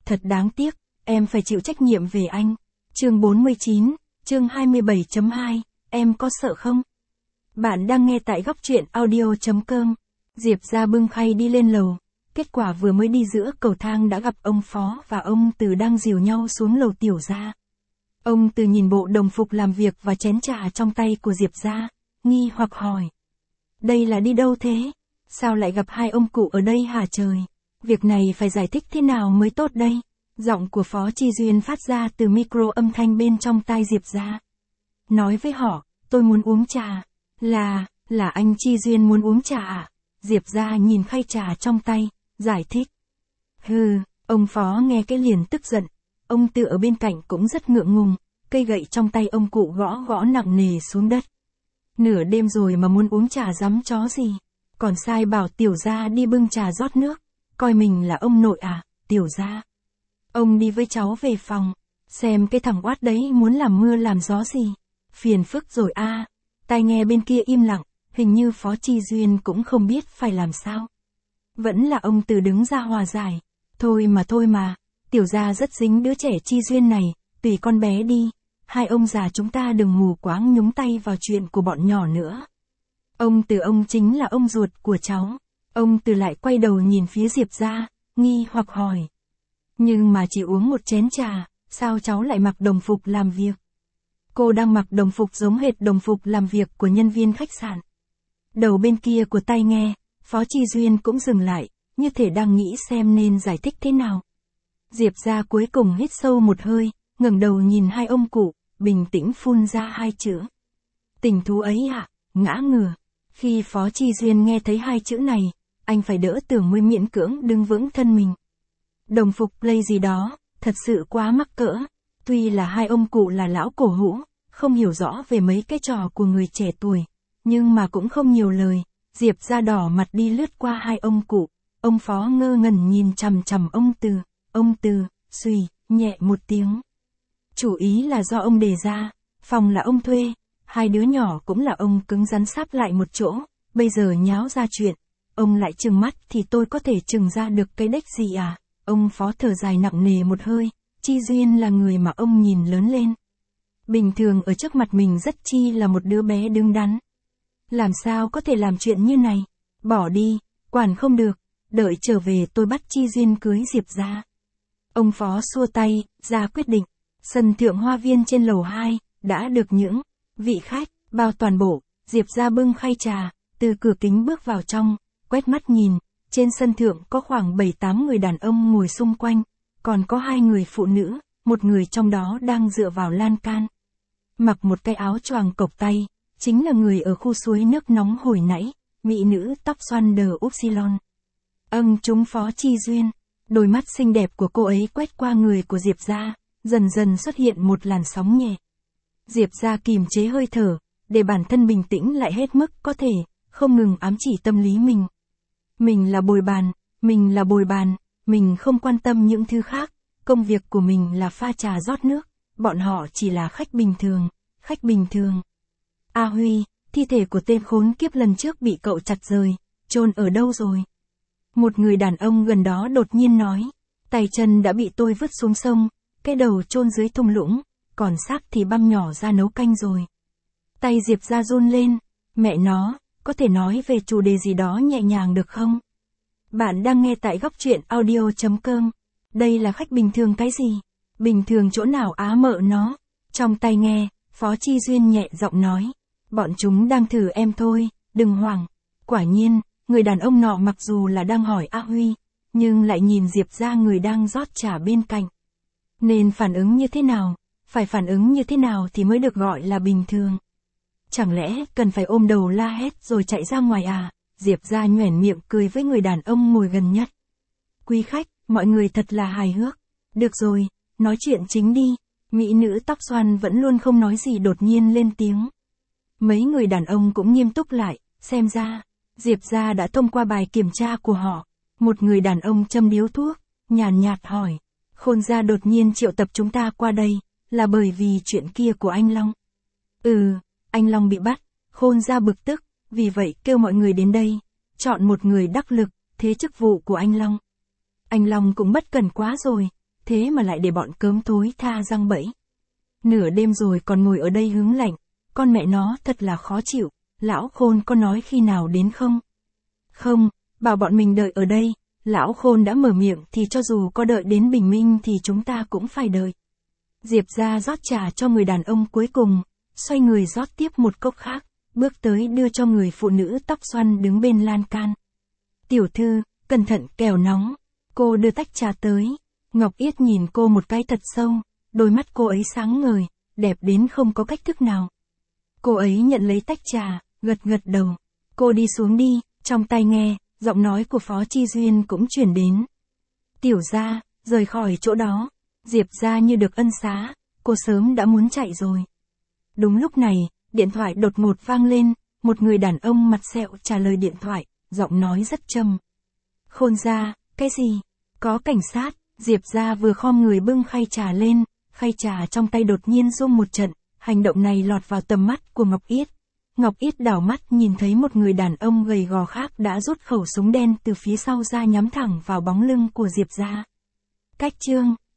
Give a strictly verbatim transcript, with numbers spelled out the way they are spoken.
Thật đáng tiếc, em phải chịu trách nhiệm về anh. Chương bốn mươi chín, chương hai mươi bảy chấm hai, em có sợ không? Bạn đang nghe tại góc truyện audio.com. Diệp ra bưng khay đi lên lầu. Kết quả vừa mới đi giữa cầu thang đã gặp ông Phó và ông Từ đang dìu nhau xuống lầu tiểu gia. Ông Từ nhìn bộ đồng phục làm việc và chén trà trong tay của Diệp ra, nghi hoặc hỏi. Đây là đi đâu thế? Sao lại gặp hai ông cụ ở đây hả trời? Việc này phải giải thích thế nào mới tốt đây? Giọng của Phó Chi Duyên phát ra từ micro âm thanh bên trong tai Diệp ra. Nói với họ, tôi muốn uống trà. Là, là anh Chi Duyên muốn uống trà à? Diệp ra nhìn khay trà trong tay, giải thích. Hừ, ông Phó nghe cái liền tức giận. Ông Từ ở bên cạnh cũng rất ngượng ngùng, cây gậy trong tay ông cụ gõ gõ nặng nề xuống đất. Nửa đêm rồi mà muốn uống trà dắm chó gì? Còn sai bảo tiểu gia đi bưng trà rót nước. Coi mình là ông nội à, tiểu gia. Ông đi với cháu về phòng. Xem cái thằng oát đấy muốn làm mưa làm gió gì. Phiền phức rồi a. À. Tai nghe bên kia im lặng, hình như Phó Chi Duyên cũng không biết phải làm sao. Vẫn là ông Từ đứng ra hòa giải. Thôi mà thôi mà, tiểu gia rất dính đứa trẻ Chi Duyên này, tùy con bé đi. Hai ông già chúng ta đừng mù quáng nhúng tay vào chuyện của bọn nhỏ nữa. Ông Từ ông chính là ông ruột của cháu. Ông Từ lại quay đầu nhìn phía Diệp ra, nghi hoặc hỏi. Nhưng mà chỉ uống một chén trà, sao cháu lại mặc đồng phục làm việc? Cô đang mặc đồng phục giống hệt đồng phục làm việc của nhân viên khách sạn. Đầu bên kia của tai nghe, Phó Chi Duyên cũng dừng lại, như thể đang nghĩ xem nên giải thích thế nào. Diệp ra cuối cùng hít sâu một hơi, ngẩng đầu nhìn hai ông cụ, bình tĩnh phun ra hai chữ. Tình thú ấy ạ, à, ngã ngửa. Khi Phó Chi Duyên nghe thấy hai chữ này, anh phải đỡ tưởng mới miễn cưỡng đứng vững thân mình. Đồng phục play gì đó, thật sự quá mắc cỡ. Tuy là hai ông cụ là lão cổ hũ, không hiểu rõ về mấy cái trò của người trẻ tuổi, nhưng mà cũng không nhiều lời. Diệp ra đỏ mặt đi lướt qua hai ông cụ. Ông Phó ngơ ngẩn nhìn chằm chằm ông Từ. Ông Từ, xùy, nhẹ một tiếng. Chủ ý là do ông đề ra, phòng là ông thuê, hai đứa nhỏ cũng là ông cứng rắn sáp lại một chỗ, bây giờ nháo ra chuyện, ông lại trừng mắt thì tôi có thể trừng ra được cái đếch gì à? Ông Phó thở dài nặng nề một hơi, Chi Duyên là người mà ông nhìn lớn lên. Bình thường ở trước mặt mình rất chi là một đứa bé đứng đắn. Làm sao có thể làm chuyện như này? Bỏ đi, quản không được, đợi trở về tôi bắt Chi Duyên cưới Diệp ra. Ông Phó xua tay, ra quyết định. Sân thượng hoa viên trên lầu hai, đã được những vị khách, bao toàn bộ. Diệp ra bưng khay trà, từ cửa kính bước vào trong, quét mắt nhìn, trên sân thượng có khoảng bảy tám người đàn ông ngồi xung quanh, còn có hai người phụ nữ, một người trong đó đang dựa vào lan can. Mặc một cái áo choàng cộc tay, chính là người ở khu suối nước nóng hồi nãy, mỹ nữ tóc xoăn đờ upsilon. Âng chúng Phó Chi Duyên, đôi mắt xinh đẹp của cô ấy quét qua người của Diệp ra, dần dần xuất hiện một làn sóng nhẹ. Diệp ra kìm chế hơi thở, để bản thân bình tĩnh lại hết mức có thể, không ngừng ám chỉ tâm lý mình. Mình là bồi bàn, mình là bồi bàn, mình không quan tâm những thứ khác, công việc của mình là pha trà rót nước, bọn họ chỉ là khách bình thường, khách bình thường. A Huy, thi thể của tên khốn kiếp lần trước bị cậu chặt rời, chôn ở đâu rồi? Một người đàn ông gần đó đột nhiên nói, tay chân đã bị tôi vứt xuống sông, cái đầu chôn dưới thung lũng, còn xác thì băm nhỏ ra nấu canh rồi. Tay Diệp ra run lên, mẹ nó, có thể nói về chủ đề gì đó nhẹ nhàng được không? Bạn đang nghe tại góc truyện audio.com. Đây là khách bình thường cái gì? Bình thường chỗ nào á mợ nó? Trong tai nghe, Phó Chi Duyên nhẹ giọng nói. Bọn chúng đang thử em thôi, đừng hoảng. Quả nhiên, người đàn ông nọ mặc dù là đang hỏi A Huy, nhưng lại nhìn Diệp ra người đang rót trà bên cạnh. Nên phản ứng như thế nào? Phải phản ứng như thế nào thì mới được gọi là bình thường? Chẳng lẽ cần phải ôm đầu la hét rồi chạy ra ngoài à? Diệp ra nhoẻn miệng cười với người đàn ông ngồi gần nhất. Quý khách, mọi người thật là hài hước. Được rồi, nói chuyện chính đi. Mỹ nữ tóc xoăn vẫn luôn không nói gì đột nhiên lên tiếng. Mấy người đàn ông cũng nghiêm túc lại, xem ra, Diệp ra đã thông qua bài kiểm tra của họ. Một người đàn ông châm điếu thuốc, nhàn nhạt hỏi. Khôn gia đột nhiên triệu tập chúng ta qua đây, là bởi vì chuyện kia của anh Long. Ừ, anh Long bị bắt, Khôn gia bực tức, vì vậy kêu mọi người đến đây, chọn một người đắc lực, thế chức vụ của anh Long. Anh Long cũng bất cần quá rồi, thế mà lại để bọn cớm thối tha răng bẫy. Nửa đêm rồi còn ngồi ở đây hứng lạnh, con mẹ nó thật là khó chịu, lão Khôn có nói khi nào đến không? Không, bảo bọn mình đợi ở đây, lão Khôn đã mở miệng thì cho dù có đợi đến bình minh thì chúng ta cũng phải đợi. Diệp ra rót trà cho người đàn ông cuối cùng, xoay người rót tiếp một cốc khác, bước tới đưa cho người phụ nữ tóc xoăn đứng bên lan can. Tiểu thư, cẩn thận kẻo nóng. Cô đưa tách trà tới. Ngọc Yết nhìn cô một cái thật sâu, đôi mắt cô ấy sáng ngời, đẹp đến không có cách thức nào. Cô ấy nhận lấy tách trà, gật gật đầu. Cô đi xuống đi, trong tai nghe, giọng nói của Phó Chi Duyên cũng chuyển đến. Tiểu gia, rời khỏi chỗ đó. Diệp ra như được ân xá, cô sớm đã muốn chạy rồi. Đúng lúc này, điện thoại đột ngột vang lên, một người đàn ông mặt sẹo trả lời điện thoại, giọng nói rất trầm. Khôn gia, cái gì? Có cảnh sát. Diệp ra vừa khom người bưng khay trà lên, khay trà trong tay đột nhiên rung một trận, hành động này lọt vào tầm mắt của Ngọc Yết. Ngọc Yết đảo mắt nhìn thấy một người đàn ông gầy gò khác đã rút khẩu súng đen từ phía sau ra nhắm thẳng vào bóng lưng của Diệp ra. Cách chương